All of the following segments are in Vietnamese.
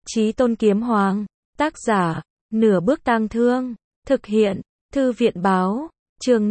Chí Tôn Kiếm Hoàng. Tác giả, Nửa Bước Tang Thương. Thực hiện, Thư viện báo. Chương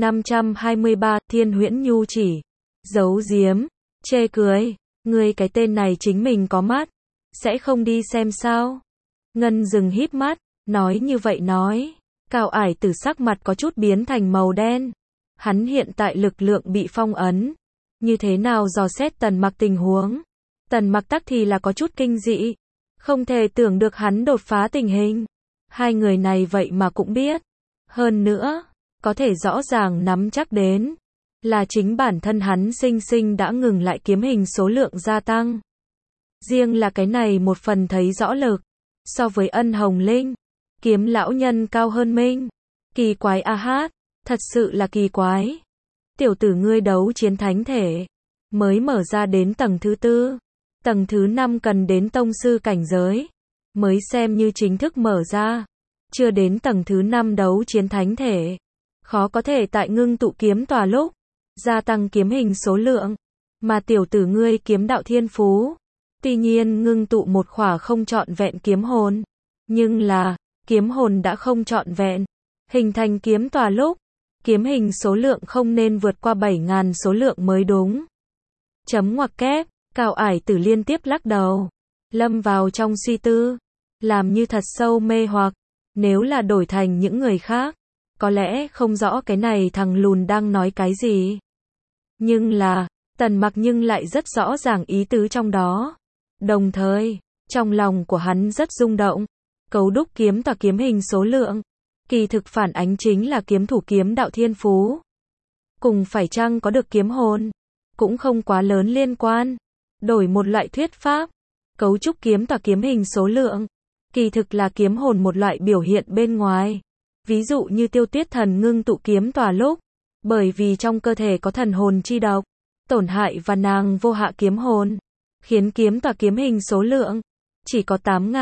523, Thiên Huyễn Nhu Chỉ. Giấu giếm, chê cười. Ngươi cái tên này chính mình có mắt, sẽ không đi xem sao? Ngân Dừng híp mắt, nói như vậy nói. Cao Ải Tử sắc mặt có chút biến thành màu đen. Hắn hiện tại lực lượng bị phong ấn. Như thế nào dò xét Tần Mặc tình huống? Tần Mặc tắc thì là có chút kinh dị. Không thể tưởng được hắn đột phá tình hình. Hai người này vậy mà cũng biết. Hơn nữa, có thể rõ ràng nắm chắc đến. Là chính bản thân hắn sinh sinh đã ngừng lại kiếm hình số lượng gia tăng. Riêng là cái này một phần thấy rõ lực. So với Ân Hồng Linh, kiếm lão nhân cao hơn mình. Kỳ quái a hát, thật sự là kỳ quái. Tiểu tử ngươi đấu chiến thánh thể, mới mở ra đến tầng thứ 4. Tầng thứ 5 cần đến tông sư cảnh giới, mới xem như chính thức mở ra. Chưa đến tầng thứ 5 đấu chiến thánh thể, khó có thể tại ngưng tụ kiếm tòa lúc, gia tăng kiếm hình số lượng. Mà tiểu tử ngươi kiếm đạo thiên phú, tuy nhiên ngưng tụ một khỏa không trọn vẹn kiếm hồn. Nhưng là, kiếm hồn đã không trọn vẹn, hình thành kiếm tòa lúc, kiếm hình số lượng không nên vượt qua 7.000 số lượng mới đúng. Chấm ngoặc kép, Cao Ải Tử liên tiếp lắc đầu, lâm vào trong suy tư, làm như thật sâu mê hoặc. Nếu là đổi thành những người khác, có lẽ không rõ cái này thằng lùn đang nói cái gì. Nhưng là, Tần Mặc nhưng lại rất rõ ràng ý tứ trong đó. Đồng thời, trong lòng của hắn rất rung động. Cấu đúc kiếm tòa kiếm hình số lượng, kỳ thực phản ánh chính là kiếm thủ kiếm đạo thiên phú. Cùng phải chăng có được kiếm hồn, cũng không quá lớn liên quan. Đổi một loại thuyết pháp, cấu trúc kiếm tòa kiếm hình số lượng, kỳ thực là kiếm hồn một loại biểu hiện bên ngoài. Ví dụ như Tiêu Tuyết Thần ngưng tụ kiếm tòa lúc, bởi vì trong cơ thể có thần hồn chi độc, tổn hại và nàng vô hạ kiếm hồn, khiến kiếm tòa kiếm hình số lượng chỉ có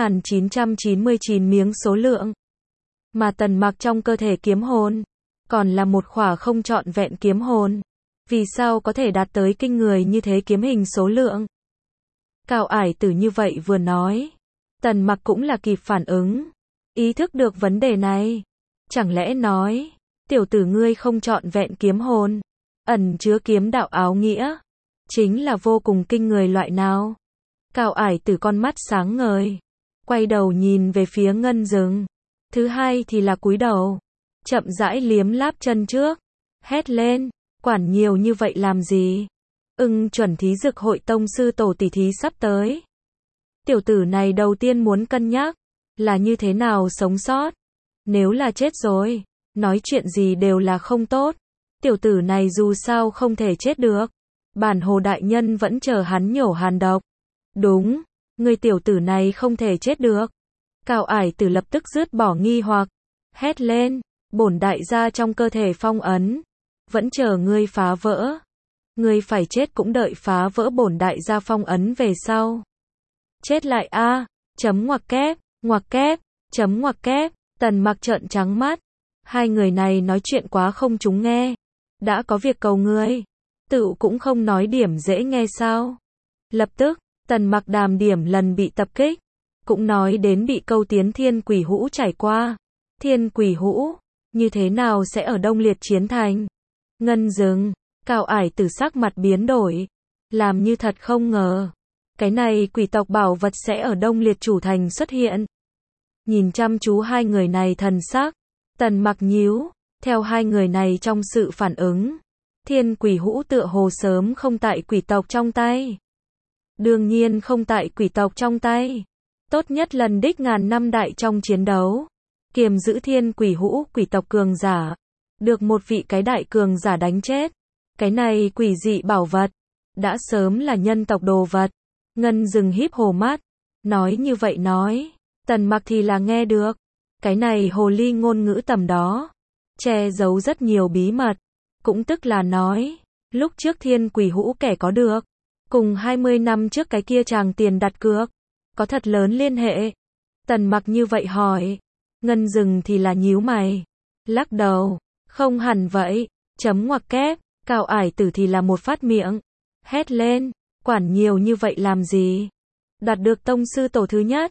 8.999 miếng số lượng. Mà Tần Mặc trong cơ thể kiếm hồn, còn là một khỏa không trọn vẹn kiếm hồn. Vì sao có thể đạt tới kinh người như thế kiếm hình số lượng? Cao Ải Tử như vậy vừa nói, Tần Mặc cũng là kịp phản ứng, ý thức được vấn đề này. Chẳng lẽ nói, tiểu tử ngươi không trọn vẹn kiếm hồn, ẩn chứa kiếm đạo áo nghĩa, chính là vô cùng kinh người loại nào? Cao Ải Tử con mắt sáng ngời, quay đầu nhìn về phía Ngân Dừng. Thứ hai thì là cúi đầu, chậm rãi liếm láp chân trước, hét lên, quản nhiều như vậy làm gì? Chuẩn thí dực hội tông sư tổ tỷ thí sắp tới. Tiểu tử này đầu tiên muốn cân nhắc, là như thế nào sống sót. Nếu là chết rồi, nói chuyện gì đều là không tốt. Tiểu tử này dù sao không thể chết được. Bản Hồ đại nhân vẫn chờ hắn nhổ hàn độc. Đúng, người tiểu tử này không thể chết được. Cao Ải Tử lập tức dứt bỏ nghi hoặc, hét lên, bổn đại gia trong cơ thể phong ấn, vẫn chờ ngươi phá vỡ. Ngươi phải chết cũng đợi phá vỡ bổn đại gia phong ấn về sau. Chết lại a, chấm ngoặc kép, chấm ngoặc kép. Tần Mặc trợn trắng mắt. Hai người này nói chuyện quá không chúng nghe. Đã có việc cầu ngươi, tự cũng không nói điểm dễ nghe sao? Lập tức, Tần Mặc đàm điểm lần bị tập kích, cũng nói đến bị câu tiến Thiên Quỷ Hũ trải qua. Thiên Quỷ Hũ, như thế nào sẽ ở Đông Liệt chiến thành? Ngân Dừng, Cao Ải Tử sắc mặt biến đổi, làm như thật không ngờ. Cái này quỷ tộc bảo vật sẽ ở Đông Liệt chủ thành xuất hiện. Nhìn chăm chú hai người này thần sắc, Tần Mặc nhíu, theo hai người này trong sự phản ứng, Thiên Quỷ Hũ tựa hồ sớm không tại quỷ tộc trong tay. Đương nhiên không tại quỷ tộc trong tay. Tốt nhất lần đích ngàn năm đại trong chiến đấu, kiềm giữ Thiên Quỷ Hũ quỷ tộc cường giả, được một vị cái đại cường giả đánh chết. Cái này quỷ dị bảo vật, đã sớm là nhân tộc đồ vật. Ngân Dừng híp hồ mắt, nói như vậy nói, Tần Mặc thì là nghe được. Cái này hồ ly ngôn ngữ tầm đó, che giấu rất nhiều bí mật. Cũng tức là nói, lúc trước Thiên Quỷ Hũ kẻ có được, cùng 20 năm trước cái kia chàng tiền đặt cược, có thật lớn liên hệ. Tần Mặc như vậy hỏi, Ngân Dừng thì là nhíu mày, lắc đầu, không hẳn vậy, chấm ngoặc kép. Cao Ải Tử thì là một phát miệng, hét lên, quản nhiều như vậy làm gì? Đạt được tông sư tổ thứ nhất,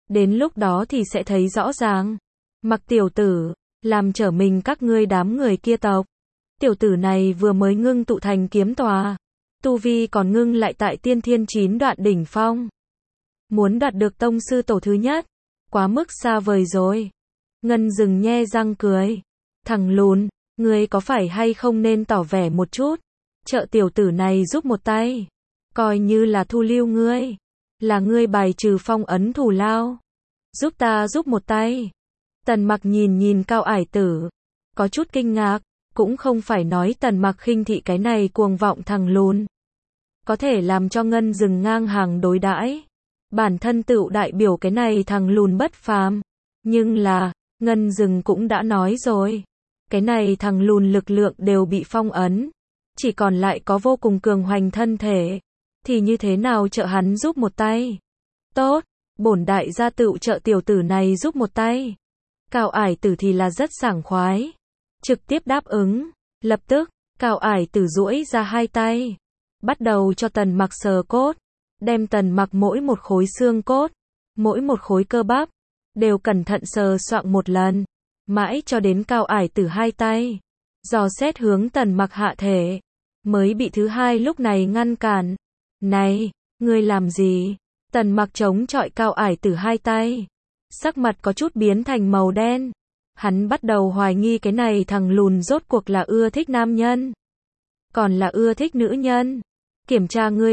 Đến lúc đó thì sẽ thấy rõ ràng. Mặc tiểu tử, làm trở mình các ngươi đám người kia tộc. Tiểu tử này vừa mới ngưng tụ thành kiếm tòa. Tu vi còn ngưng lại tại tiên thiên 9 đoạn đỉnh phong. Muốn đoạt được tông sư tổ thứ nhất. Quá mức xa vời rồi. Ngân Dừng nhe răng cười. Thằng lùn, ngươi có phải hay không nên tỏ vẻ một chút. Trợ tiểu tử này giúp một tay. Coi như là thu lưu ngươi. Là ngươi bài trừ phong ấn thù lao. Giúp ta giúp một tay. Tần Mặc nhìn Cao Ải Tử. Có chút kinh ngạc. Cũng không phải nói Tần Mặc khinh thị cái này cuồng vọng thằng lùn. Có thể làm cho Ngân Dừng ngang hàng đối đãi. Bản thân tựu đại biểu cái này thằng lùn bất phàm. Nhưng là, Ngân Dừng cũng đã nói rồi. Cái này thằng lùn lực lượng đều bị phong ấn. Chỉ còn lại có vô cùng cường hoành thân thể. Thì như thế nào trợ hắn giúp một tay? Tốt, bổn đại gia tựu trợ tiểu tử này giúp một tay. Cao Ải Tử thì là rất sảng khoái. Trực tiếp đáp ứng. Lập tức, Cao Ải Tử duỗi ra hai tay. Bắt đầu cho Tần Mặc sờ cốt. Đem Tần Mặc mỗi một khối xương cốt, mỗi một khối cơ bắp, đều cẩn thận sờ soạng một lần. Mãi cho đến Cao Ải Tử hai tay. Dò xét hướng Tần Mặc hạ thể. Mới bị thứ hai lúc này ngăn cản. Này, ngươi làm gì? Tần Mặc chống chọi Cao Ải Tử hai tay. Sắc mặt có chút biến thành màu đen. Hắn bắt đầu hoài nghi cái này thằng lùn rốt cuộc là ưa thích nam nhân. Còn là ưa thích nữ nhân. Kiểm tra ngươi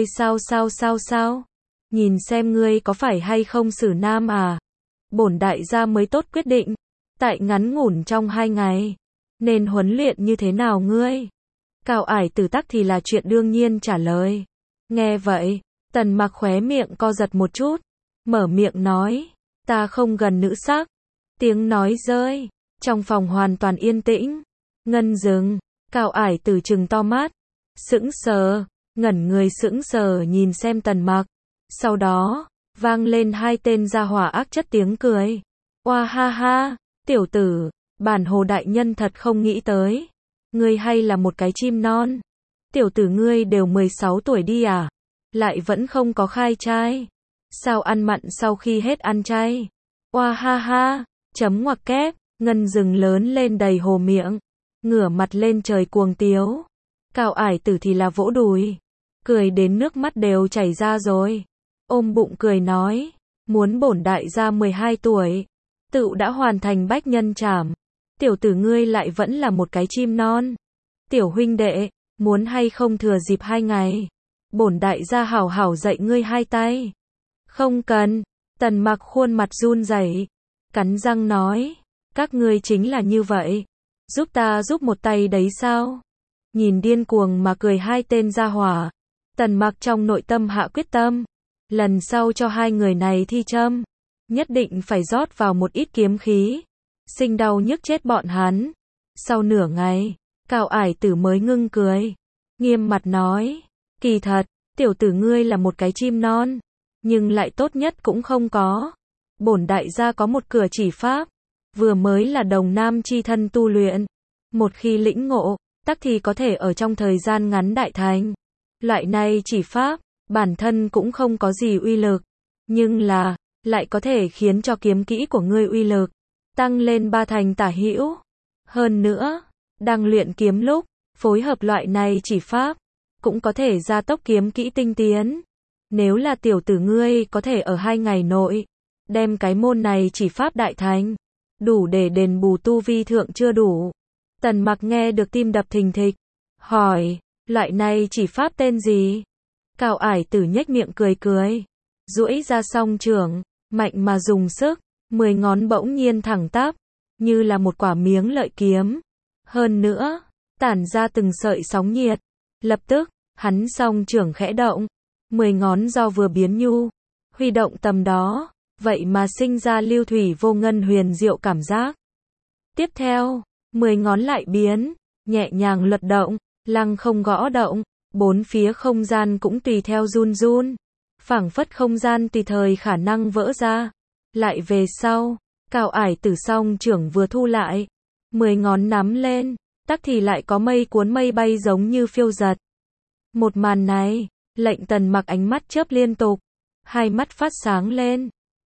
sao? Nhìn xem ngươi có phải hay không xử nam à? Bổn đại gia mới tốt quyết định. Tại ngắn ngủn trong 2 ngày. Nên huấn luyện như thế nào ngươi? Cao Ải Tử tắc thì là chuyện đương nhiên trả lời. Nghe vậy, Tần Mặc khóe miệng co giật một chút. Mở miệng nói. Ta không gần nữ sắc. Tiếng nói rơi. Trong phòng hoàn toàn yên tĩnh. Ngân Dừng. Cao Ải Tử trừng to mắt. Sững sờ. Ngẩn người sững sờ nhìn xem Tần Mặc. Sau đó, vang lên hai tên gia hỏa ác chất tiếng cười. Oa ha ha, tiểu tử, bản hồ đại nhân thật không nghĩ tới. Ngươi hay là một cái chim non. Tiểu tử ngươi đều 16 tuổi đi à? Lại vẫn không có khai trai. Sao ăn mặn sau khi hết ăn chay? Oa ha ha, chấm ngoặc kép, Ngân Dừng lớn lên đầy hồ miệng. Ngửa mặt lên trời cuồng tiếu. Cao Ải Tử thì là vỗ đùi. Cười đến nước mắt đều chảy ra rồi. Ôm bụng cười nói. Muốn bổn đại gia 12 tuổi. Tựu đã hoàn thành bách nhân trảm. Tiểu tử ngươi lại vẫn là một cái chim non. Tiểu huynh đệ, muốn hay không thừa dịp 2 ngày. Bổn đại gia hảo hảo dạy ngươi hai tay. Không cần. Tần Mặc khuôn mặt run rẩy. Cắn răng nói. Các ngươi chính là như vậy. Giúp ta giúp một tay đấy sao? Nhìn điên cuồng mà cười hai tên gia hỏa. Tần Mặc trong nội tâm hạ quyết tâm. Lần sau cho hai người này thi châm. Nhất định phải rót vào một ít kiếm khí. Sinh đau nhức chết bọn hắn. Sau nửa ngày, Cao Ải Tử mới ngưng cười. Nghiêm mặt nói. Kỳ thật, tiểu tử ngươi là một cái chim non. Nhưng lại tốt nhất cũng không có. Bổn đại gia có một cửa chỉ pháp. Vừa mới là đồng nam chi thân tu luyện. Một khi lĩnh ngộ, tắc thì có thể ở trong thời gian ngắn đại thành. Loại này chỉ pháp, bản thân cũng không có gì uy lực. Nhưng là, lại có thể khiến cho kiếm kỹ của ngươi uy lực tăng lên 3 thành tả hữu. Hơn nữa, đang luyện kiếm lúc, phối hợp loại này chỉ pháp, cũng có thể gia tốc kiếm kỹ tinh tiến. Nếu là tiểu tử ngươi có thể ở 2 ngày nội, đem cái môn này chỉ pháp đại thành, đủ để đền bù tu vi thượng chưa đủ. Tần Mặc nghe được tim đập thình thịch, hỏi, loại này chỉ pháp tên gì? Cao Ải Tử nhếch miệng cười, duỗi ra song trưởng, mạnh mà dùng sức, 10 ngón bỗng nhiên thẳng tắp, như là một quả miếng lợi kiếm. Hơn nữa, tản ra từng sợi sóng nhiệt. Lập tức, hắn song trưởng khẽ động, 10 ngón do vừa biến nhu, huy động tầm đó, vậy mà sinh ra lưu thủy vô ngân huyền diệu cảm giác. Tiếp theo, 10 ngón lại biến, nhẹ nhàng lật động, lăng không gõ động, bốn phía không gian cũng tùy theo run run, phảng phất không gian tùy thời khả năng vỡ ra. Lại về sau, Cao Ải Tử song trưởng vừa thu lại, 10 ngón nắm lên, tắc thì lại có mây cuốn mây bay giống như phiêu giật. Một màn này, lệnh Tần Mặc ánh mắt chớp liên tục, hai mắt phát sáng lên.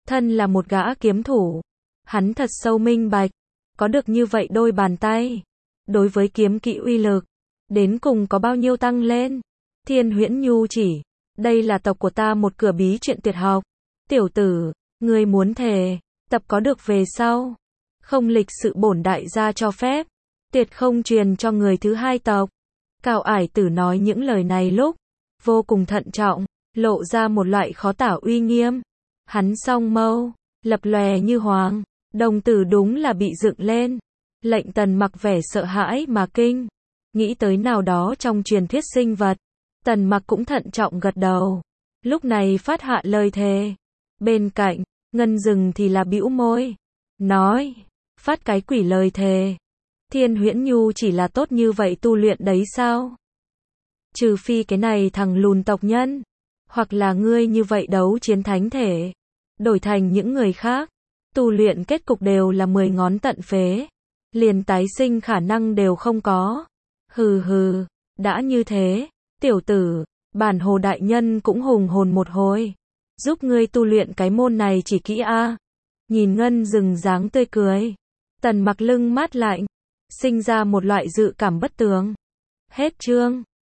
Thân là một gã kiếm thủ, hắn thật sâu minh bạch, có được như vậy đôi bàn tay, đối với kiếm kỹ uy lực, đến cùng có bao nhiêu tăng lên. Thiên Huyễn Nhu chỉ, đây là tộc của ta một cửa bí truyện tuyệt học. Tiểu tử, ngươi muốn thề, tập có được về sau, không lịch sự bổn đại gia cho phép, tuyệt không truyền cho người thứ hai tộc. Cao Ải Tử nói những lời này lúc vô cùng thận trọng, lộ ra một loại khó tả uy nghiêm. Hắn song mâu lập lòe như hoàng, đồng tử đúng là bị dựng lên, lệnh Tần Mặc vẻ sợ hãi mà kinh. Nghĩ tới nào đó trong truyền thuyết sinh vật, Tần Mặc cũng thận trọng gật đầu. Lúc này phát hạ lời thề. Bên cạnh, Ngân Dừng thì là bĩu môi, nói, phát cái quỷ lời thề. Thiên Huyễn Nhu chỉ là tốt như vậy tu luyện đấy sao? Trừ phi cái này thằng lùn tộc nhân, hoặc là ngươi như vậy đấu chiến thánh thể, đổi thành những người khác, tu luyện kết cục đều là 10 ngón tận phế, liền tái sinh khả năng đều không có. Hừ hừ, đã như thế, tiểu tử, bản Hồ đại nhân cũng hùng hồn một hồi, giúp ngươi tu luyện cái môn này chỉ kỹ a. Nhìn Ngân Dừng dáng tươi cười, Tần Mặc lưng mát lạnh, sinh ra một loại dự cảm bất tường. Hết chương.